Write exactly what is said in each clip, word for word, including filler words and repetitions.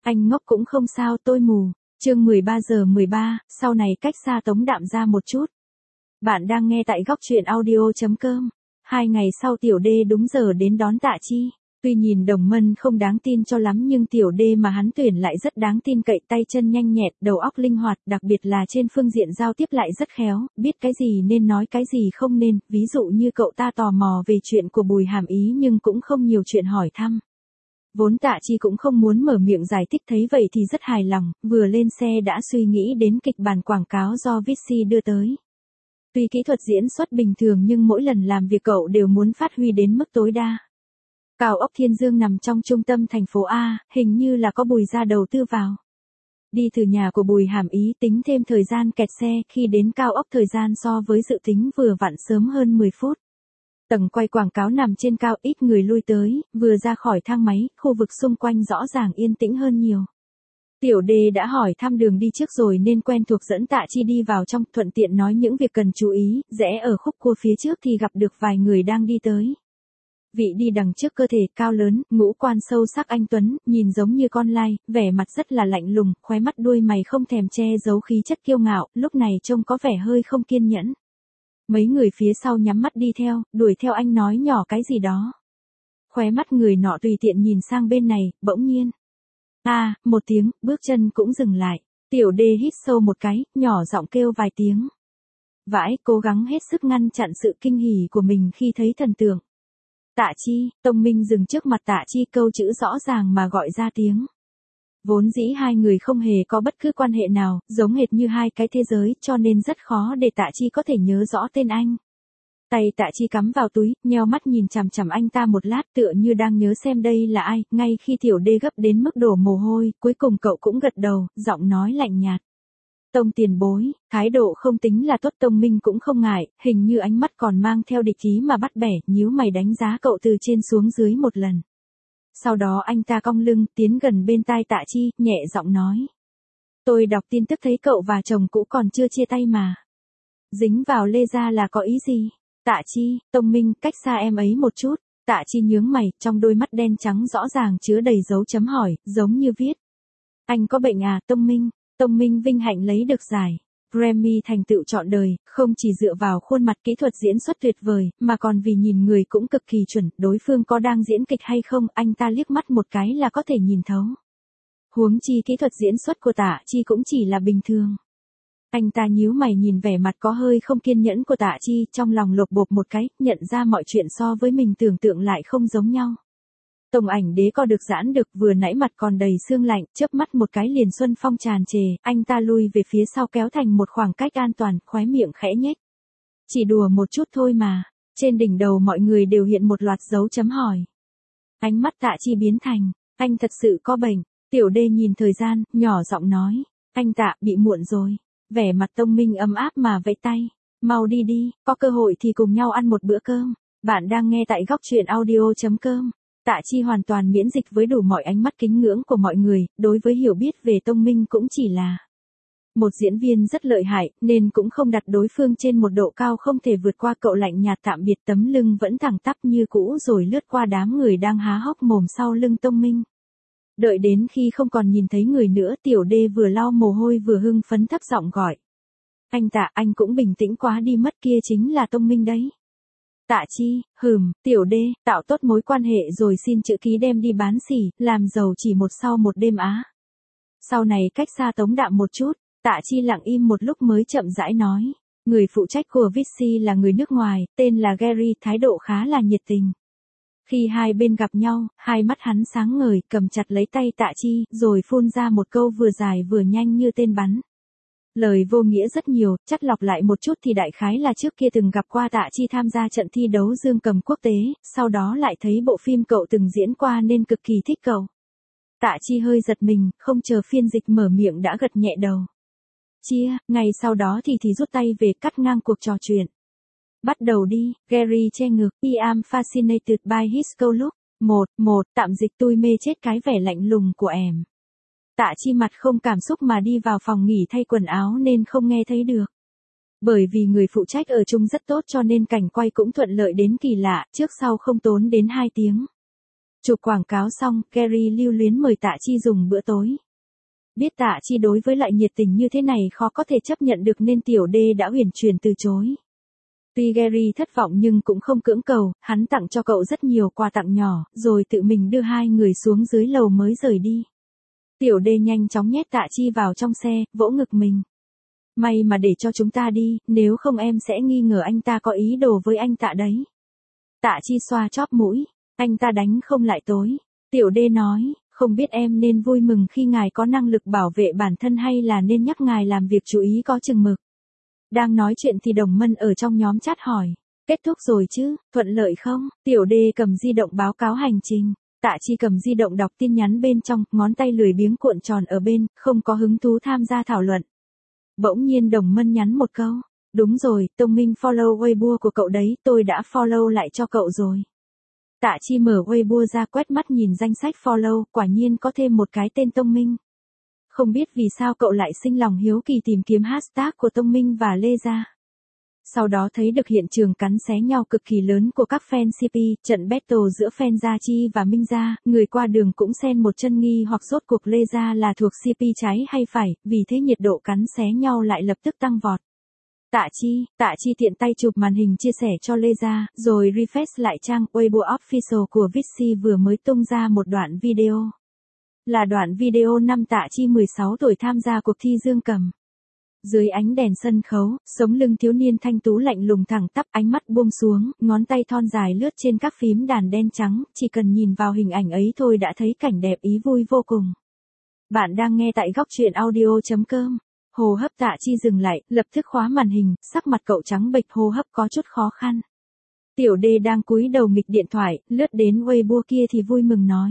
Anh ngốc cũng không sao, tôi mù. Chương mười ba giờ mười ba, sau này cách xa Tống Đạm ra một chút. Bạn đang nghe tại góc truyện audio chấm com. Hai ngày sau Tiểu Đê đúng giờ đến đón Tạ Chi. Tuy nhìn Đồng Mân không đáng tin cho lắm nhưng Tiểu Đê mà hắn tuyển lại rất đáng tin cậy, tay chân nhanh nhẹn, đầu óc linh hoạt, đặc biệt là trên phương diện giao tiếp lại rất khéo, biết cái gì nên nói cái gì không nên, ví dụ như cậu ta tò mò về chuyện của Bùi Hàm Ý nhưng cũng không nhiều chuyện hỏi thăm. Vốn Tạ Chi cũng không muốn mở miệng giải thích, thấy vậy thì rất hài lòng, vừa lên xe đã suy nghĩ đến kịch bản quảng cáo do Vixi đưa tới. Tuy kỹ thuật diễn xuất bình thường nhưng mỗi lần làm việc cậu đều muốn phát huy đến mức tối đa. Cao ốc Thiên Dương nằm trong trung tâm thành phố A, hình như là có Bùi gia đầu tư vào. Đi từ nhà của Bùi Hàm Ý tính thêm thời gian kẹt xe, khi đến cao ốc thời gian so với dự tính vừa vặn sớm hơn mười phút. Tầng quay quảng cáo nằm trên cao, ít người lui tới, vừa ra khỏi thang máy, khu vực xung quanh rõ ràng yên tĩnh hơn nhiều. Tiểu Đê đã hỏi thăm đường đi trước rồi nên quen thuộc dẫn Tạ Chi đi vào trong, thuận tiện nói những việc cần chú ý, rẽ ở khúc cua phía trước thì gặp được vài người đang đi tới. Vị đi đằng trước cơ thể cao lớn, ngũ quan sâu sắc anh tuấn, nhìn giống như con lai, vẻ mặt rất là lạnh lùng, khóe mắt đuôi mày không thèm che giấu khí chất kiêu ngạo, lúc này trông có vẻ hơi không kiên nhẫn. Mấy người phía sau nhắm mắt đi theo, đuổi theo anh nói nhỏ cái gì đó. Khóe mắt người nọ tùy tiện nhìn sang bên này, bỗng nhiên. A, à, một tiếng, bước chân cũng dừng lại. Tiểu Đê hít sâu một cái, nhỏ giọng kêu vài tiếng. Vãi, cố gắng hết sức ngăn chặn sự kinh hỉ của mình khi thấy thần tượng. Tạ Chi, Tông Minh dừng trước mặt Tạ Chi, câu chữ rõ ràng mà gọi ra tiếng. Vốn dĩ hai người không hề có bất cứ quan hệ nào, giống hệt như hai cái thế giới, cho nên rất khó để Tạ Chi có thể nhớ rõ tên anh. Tay Tạ Chi cắm vào túi, nheo mắt nhìn chằm chằm anh ta một lát, tựa như đang nhớ xem đây là ai, ngay khi Tiểu Đê gấp đến mức đổ mồ hôi, cuối cùng cậu cũng gật đầu, giọng nói lạnh nhạt. Tông tiền bối, thái độ không tính là tốt. Tông Minh cũng không ngại, hình như ánh mắt còn mang theo địch ý mà bắt bẻ, nhíu mày đánh giá cậu từ trên xuống dưới một lần. Sau đó anh ta cong lưng, tiến gần bên tai Tạ Chi, nhẹ giọng nói. Tôi đọc tin tức thấy cậu và chồng cũ còn chưa chia tay mà. Dính vào Lê gia là có ý gì? Tạ Chi, Tông Minh, cách xa em ấy một chút. Tạ Chi nhướng mày, trong đôi mắt đen trắng rõ ràng chứa đầy dấu chấm hỏi, giống như viết. Anh có bệnh à, Tông Minh? Tông Minh vinh hạnh lấy được giải Grammy thành tựu trọn đời, không chỉ dựa vào khuôn mặt kỹ thuật diễn xuất tuyệt vời, mà còn vì nhìn người cũng cực kỳ chuẩn, đối phương có đang diễn kịch hay không, anh ta liếc mắt một cái là có thể nhìn thấu. Huống chi kỹ thuật diễn xuất của Tạ Chi cũng chỉ là bình thường. Anh ta nhíu mày nhìn vẻ mặt có hơi không kiên nhẫn của Tạ Chi, trong lòng lột bột một cái, nhận ra mọi chuyện so với mình tưởng tượng lại không giống nhau. Tổng ảnh đế co được giãn được, vừa nãy mặt còn đầy sương lạnh, chớp mắt một cái liền xuân phong tràn trề, anh ta lui về phía sau kéo thành một khoảng cách an toàn, khóe miệng khẽ nhếch. Chỉ đùa một chút thôi mà. Trên đỉnh đầu mọi người đều hiện một loạt dấu chấm hỏi. Ánh mắt Tạ Chi biến thành, anh thật sự có bệnh. Tiểu Đê nhìn thời gian, nhỏ giọng nói, anh Tạ, bị muộn rồi. Vẻ mặt Tông Minh ấm áp mà vẫy tay, mau đi đi, có cơ hội thì cùng nhau ăn một bữa cơm. Bạn đang nghe tại góc truyện audio chấm com. Tạ Chi hoàn toàn miễn dịch với đủ mọi ánh mắt kính ngưỡng của mọi người, đối với hiểu biết về Tông Minh cũng chỉ là một diễn viên rất lợi hại, nên cũng không đặt đối phương trên một độ cao không thể vượt qua. Cậu lạnh nhạt tạm biệt, tấm lưng vẫn thẳng tắp như cũ rồi lướt qua đám người đang há hốc mồm sau lưng Tông Minh. Đợi đến khi không còn nhìn thấy người nữa, Tiểu Đê vừa lau mồ hôi vừa hưng phấn thấp giọng gọi. Anh Tạ, anh cũng bình tĩnh quá đi mất, kia chính là Tông Minh đấy. Tạ Chi, hừm, Tiểu Đê, tạo tốt mối quan hệ rồi xin chữ ký đem đi bán xỉ, làm giàu chỉ một sau một đêm á. Sau này cách xa Tống Đạm một chút, Tạ Chi lặng im một lúc mới chậm rãi nói. Người phụ trách của Vixi là người nước ngoài, tên là Gary, thái độ khá là nhiệt tình. Khi hai bên gặp nhau, hai mắt hắn sáng ngời, cầm chặt lấy tay Tạ Chi, rồi phun ra một câu vừa dài vừa nhanh như tên bắn. Lời vô nghĩa rất nhiều, chắt lọc lại một chút thì đại khái là trước kia từng gặp qua Tạ Chi tham gia trận thi đấu dương cầm quốc tế, sau đó lại thấy bộ phim cậu từng diễn qua nên cực kỳ thích cậu. Tạ Chi hơi giật mình, không chờ phiên dịch mở miệng đã gật nhẹ đầu. Chia, ngày sau đó thì thì rút tay về, cắt ngang cuộc trò chuyện. Bắt đầu đi, Gary che ngực, I am fascinated by his cool look. Một, một, tạm dịch tôi mê chết cái vẻ lạnh lùng của em. Tạ Chi mặt không cảm xúc mà đi vào phòng nghỉ thay quần áo nên không nghe thấy được. Bởi vì người phụ trách ở chung rất tốt cho nên cảnh quay cũng thuận lợi đến kỳ lạ, trước sau không tốn đến hai tiếng. Chụp quảng cáo xong, Gary lưu luyến mời Tạ Chi dùng bữa tối. Biết Tạ Chi đối với loại nhiệt tình như thế này khó có thể chấp nhận được nên tiểu D đã huyền chuyển từ chối. Tuy Gary thất vọng nhưng cũng không cưỡng cầu, hắn tặng cho cậu rất nhiều quà tặng nhỏ, rồi tự mình đưa hai người xuống dưới lầu mới rời đi. Tiểu D nhanh chóng nhét Tạ Chi vào trong xe, vỗ ngực mình. May mà để cho chúng ta đi, nếu không em sẽ nghi ngờ anh ta có ý đồ với anh Tạ đấy. Tạ Chi xoa chóp mũi, anh ta đánh không lại tối. Tiểu D nói, không biết em nên vui mừng khi ngài có năng lực bảo vệ bản thân hay là nên nhắc ngài làm việc chú ý có chừng mực. Đang nói chuyện thì Đồng Mân ở trong nhóm chat hỏi, kết thúc rồi chứ, thuận lợi không? Tiểu D cầm di động báo cáo hành trình. Tạ Chi cầm di động đọc tin nhắn bên trong, ngón tay lười biếng cuộn tròn ở bên, không có hứng thú tham gia thảo luận. Bỗng nhiên Đồng Mân nhắn một câu, đúng rồi, Tông Minh follow Weibo của cậu đấy, tôi đã follow lại cho cậu rồi. Tạ Chi mở Weibo ra quét mắt nhìn danh sách follow, quả nhiên có thêm một cái tên Tông Minh. Không biết vì sao cậu lại sinh lòng hiếu kỳ tìm kiếm hashtag của Tông Minh và Lê Gia. Sau đó thấy được hiện trường cắn xé nhau cực kỳ lớn của các fan xê pê, trận battle giữa fan Gia Chi và Minh Gia, người qua đường cũng xen một chân nghi hoặc rốt cuộc Lê Gia là thuộc xê pê trái hay phải, vì thế nhiệt độ cắn xé nhau lại lập tức tăng vọt. Tạ Chi, Tạ Chi tiện tay chụp màn hình chia sẻ cho Lê Gia, rồi refresh lại trang Weibo Official của Vixi vừa mới tung ra một đoạn video. Là đoạn video năm Tạ Chi mười sáu tuổi tham gia cuộc thi dương cầm. Dưới ánh đèn sân khấu, sống lưng thiếu niên thanh tú lạnh lùng thẳng tắp, ánh mắt buông xuống, ngón tay thon dài lướt trên các phím đàn đen trắng, chỉ cần nhìn vào hình ảnh ấy thôi đã thấy cảnh đẹp ý vui vô cùng. Bạn đang nghe tại góc truyện audio chấm com. Hô hấp Tạ Chi dừng lại, lập tức khóa màn hình, sắc mặt cậu trắng bệch, hô hấp có chút khó khăn. Tiểu D đang cúi đầu nghịch điện thoại, lướt đến Weibo kia thì vui mừng nói.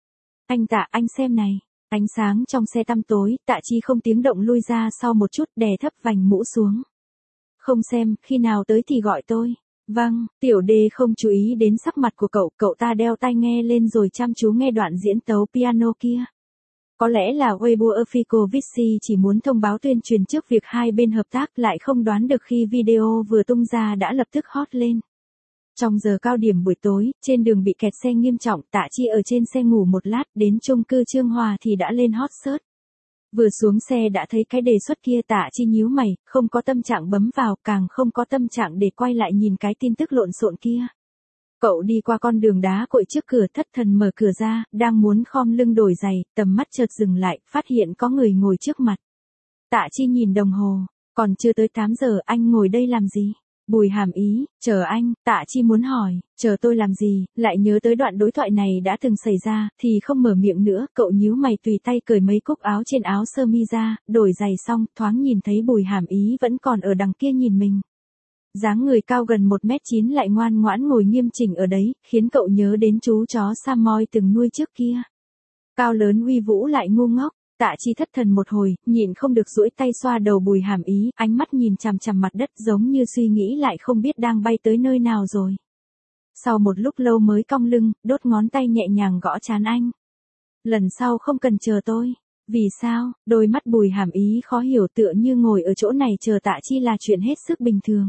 Anh Tạ, anh xem này. Ánh sáng trong xe tăm tối, Tạ Chi không tiếng động lui ra sau một chút, đè thấp vành mũ xuống. Không xem, khi nào tới thì gọi tôi. Vâng, Tiểu D không chú ý đến sắc mặt của cậu, cậu ta đeo tai nghe lên rồi chăm chú nghe đoạn diễn tấu piano kia. Có lẽ là Weibo Official Vixi chỉ muốn thông báo tuyên truyền trước việc hai bên hợp tác, lại không đoán được khi video vừa tung ra đã lập tức hot lên. Trong giờ cao điểm buổi tối, trên đường bị kẹt xe nghiêm trọng, Tạ Chi ở trên xe ngủ một lát, đến chung cư Trương Hòa thì đã lên hot search. Vừa xuống xe đã thấy cái đề xuất kia, Tạ Chi nhíu mày, không có tâm trạng bấm vào, càng không có tâm trạng để quay lại nhìn cái tin tức lộn xộn kia. Cậu đi qua con đường đá cội trước cửa, thất thần mở cửa ra, đang muốn khom lưng đổi giày, tầm mắt chợt dừng lại, phát hiện có người ngồi trước mặt. Tạ Chi nhìn đồng hồ, còn chưa tới tám giờ, anh ngồi đây làm gì? Bùi Hàm Ý, chờ anh, Tạ Chi muốn hỏi, chờ tôi làm gì, lại nhớ tới đoạn đối thoại này đã từng xảy ra, thì không mở miệng nữa, cậu nhíu mày tùy tay cởi mấy cúc áo trên áo sơ mi ra, đổi giày xong, thoáng nhìn thấy Bùi Hàm Ý vẫn còn ở đằng kia nhìn mình. Dáng người cao gần một mét chín lại ngoan ngoãn ngồi nghiêm chỉnh ở đấy, khiến cậu nhớ đến chú chó Samoy từng nuôi trước kia. Cao lớn uy vũ lại ngu ngốc. Tạ Chi thất thần một hồi, nhịn không được duỗi tay xoa đầu Bùi Hàm Ý, ánh mắt nhìn chằm chằm mặt đất giống như suy nghĩ lại không biết đang bay tới nơi nào rồi. Sau một lúc lâu mới cong lưng, đốt ngón tay nhẹ nhàng gõ trán anh. Lần sau không cần chờ tôi. Vì sao? Đôi mắt Bùi Hàm Ý khó hiểu, tựa như ngồi ở chỗ này chờ Tạ Chi là chuyện hết sức bình thường.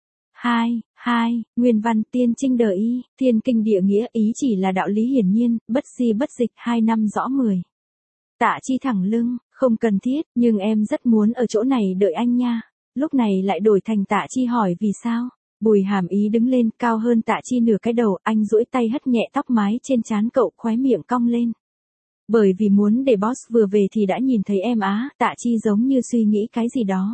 Hai, hai, nguyên văn tiên trinh đời y, thiên kinh địa nghĩa, ý chỉ là đạo lý hiển nhiên, bất di bất dịch, hai năm rõ mười. Tạ Chi thẳng lưng, không cần thiết, nhưng em rất muốn ở chỗ này đợi anh nha. Lúc này lại đổi thành Tạ Chi hỏi vì sao. Bùi Hàm Ý đứng lên, cao hơn Tạ Chi nửa cái đầu, anh duỗi tay hất nhẹ tóc mái trên trán cậu, khóe miệng cong lên. Bởi vì muốn để boss vừa về thì đã nhìn thấy em á, Tạ Chi giống như suy nghĩ cái gì đó.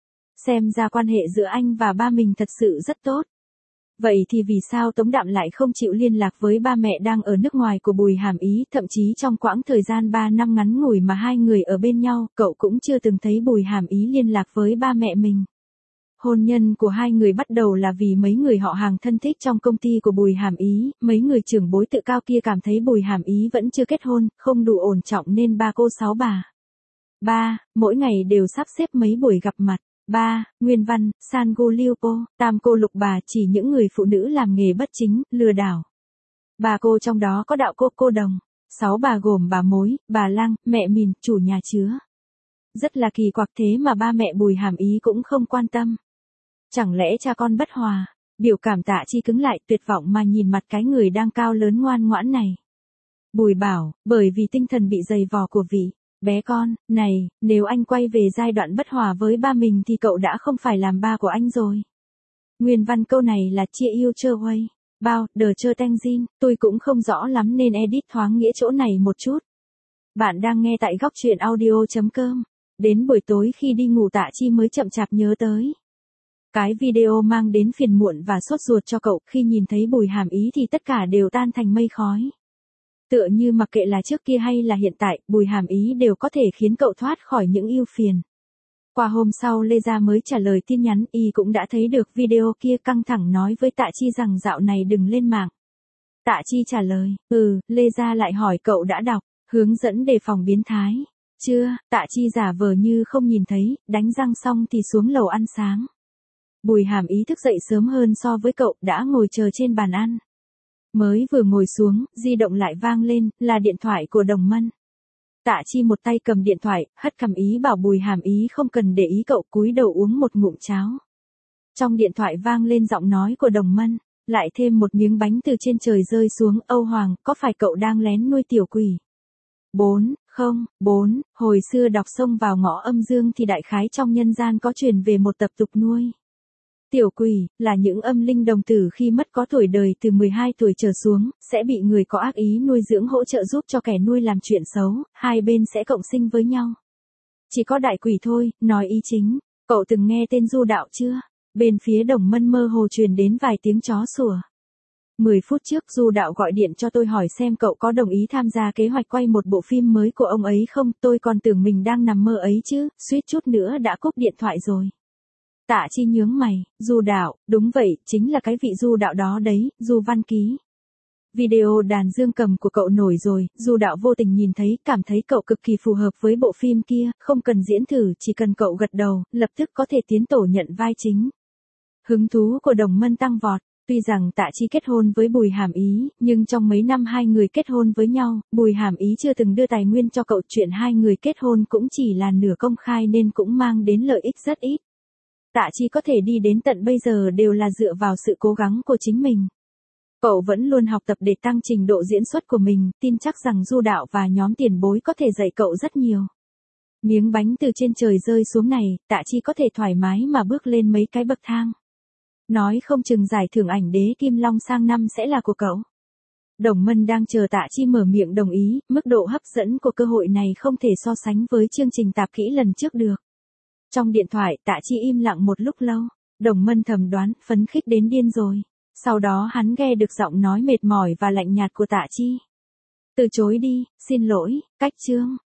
Xem ra quan hệ giữa anh và ba mình thật sự rất tốt. Vậy thì vì sao Tống Đạm lại không chịu liên lạc với ba mẹ đang ở nước ngoài của Bùi Hàm Ý, thậm chí trong quãng thời gian ba năm ngắn ngủi mà hai người ở bên nhau, cậu cũng chưa từng thấy Bùi Hàm Ý liên lạc với ba mẹ mình. Hôn nhân của hai người bắt đầu là vì mấy người họ hàng thân thích trong công ty của Bùi Hàm Ý, mấy người trưởng bối tự cao kia cảm thấy Bùi Hàm Ý vẫn chưa kết hôn, không đủ ổn trọng nên ba cô sáu bà. Ba, mỗi ngày đều sắp xếp mấy buổi gặp mặt. Ba, nguyên văn, Sango Liupo, tam cô lục bà chỉ những người phụ nữ làm nghề bất chính, lừa đảo. Bà cô trong đó có đạo cô cô đồng. Sáu bà gồm bà mối, bà lang, mẹ mìn, chủ nhà chứa. Rất là kỳ quặc, thế mà ba mẹ Bùi Hàm Ý cũng không quan tâm. Chẳng lẽ cha con bất hòa? Biểu cảm Tạ Chi cứng lại, tuyệt vọng mà nhìn mặt cái người đang cao lớn ngoan ngoãn này. Bùi bảo, bởi vì tinh thần bị dày vò của vị. Bé con, này, nếu anh quay về giai đoạn bất hòa với ba mình thì cậu đã không phải làm ba của anh rồi. Nguyên văn câu này là chia yêu chơ huây. Bao, đờ chơ tanh zin, tôi cũng không rõ lắm nên edit thoáng nghĩa chỗ này một chút. Bạn đang nghe tại góc truyện audio.com. Đến buổi tối khi đi ngủ Tạ Chi mới chậm chạp nhớ tới. Cái video mang đến phiền muộn và sốt ruột cho cậu, khi nhìn thấy Bùi Hàm Ý thì tất cả đều tan thành mây khói. Tựa như mặc kệ là trước kia hay là hiện tại, Bùi Hàm Ý đều có thể khiến cậu thoát khỏi những ưu phiền. Qua hôm sau Lê Gia mới trả lời tin nhắn, y cũng đã thấy được video kia, căng thẳng nói với Tạ Chi rằng dạo này đừng lên mạng. Tạ Chi trả lời, ừ, Lê Gia lại hỏi cậu đã đọc, hướng dẫn đề phòng biến thái. Chưa, Tạ Chi giả vờ như không nhìn thấy, đánh răng xong thì xuống lầu ăn sáng. Bùi Hàm Ý thức dậy sớm hơn so với cậu, đã ngồi chờ trên bàn ăn. Mới vừa ngồi xuống, di động lại vang lên, là điện thoại của Đồng Mân. Tạ Chi một tay cầm điện thoại, hất cằm ý bảo Bùi Hàm Ý không cần để ý cậu, cúi đầu uống một ngụm cháo. Trong điện thoại vang lên giọng nói của Đồng Mân, lại thêm một miếng bánh từ trên trời rơi xuống, Âu Hoàng, có phải cậu đang lén nuôi tiểu quỷ? Bốn, không, bốn, hồi xưa đọc xông vào ngõ âm dương thì đại khái trong nhân gian có truyền về một tập tục nuôi. Tiểu quỷ, là những âm linh đồng tử khi mất có tuổi đời từ mười hai tuổi trở xuống, sẽ bị người có ác ý nuôi dưỡng hỗ trợ giúp cho kẻ nuôi làm chuyện xấu, hai bên sẽ cộng sinh với nhau. Chỉ có đại quỷ thôi, nói ý chính, cậu từng nghe tên Du Đạo chưa? Bên phía Đồng Mân mơ hồ truyền đến vài tiếng chó sủa. Mười phút trước Du Đạo gọi điện cho tôi hỏi xem cậu có đồng ý tham gia kế hoạch quay một bộ phim mới của ông ấy không, tôi còn tưởng mình đang nằm mơ ấy chứ, suýt chút nữa đã cúp điện thoại rồi. Tạ Chi nhướng mày, Du Đạo, đúng vậy, chính là cái vị Du Đạo đó đấy, Du Văn Ký. Video đàn dương cầm của cậu nổi rồi, Du Đạo vô tình nhìn thấy, cảm thấy cậu cực kỳ phù hợp với bộ phim kia, không cần diễn thử, chỉ cần cậu gật đầu, lập tức có thể tiến tổ nhận vai chính. Hứng thú của Đồng Mân tăng vọt, tuy rằng Tạ Chi kết hôn với Bùi Hàm Ý, nhưng trong mấy năm hai người kết hôn với nhau, Bùi Hàm Ý chưa từng đưa tài nguyên cho cậu, chuyện hai người kết hôn cũng chỉ là nửa công khai nên cũng mang đến lợi ích rất ít. Tạ Chi có thể đi đến tận bây giờ đều là dựa vào sự cố gắng của chính mình. Cậu vẫn luôn học tập để tăng trình độ diễn xuất của mình, tin chắc rằng Du Đạo và nhóm tiền bối có thể dạy cậu rất nhiều. Miếng bánh từ trên trời rơi xuống này, Tạ Chi có thể thoải mái mà bước lên mấy cái bậc thang. Nói không chừng giải thưởng ảnh đế Kim Long sang năm sẽ là của cậu. Đồng Mân đang chờ Tạ Chi mở miệng đồng ý, mức độ hấp dẫn của cơ hội này không thể so sánh với chương trình tạp kỹ lần trước được. Trong điện thoại, Tạ Chi im lặng một lúc lâu, Đồng Mân thầm đoán, phấn khích đến điên rồi. Sau đó hắn nghe được giọng nói mệt mỏi và lạnh nhạt của Tạ Chi. Từ chối đi, xin lỗi, cách chương.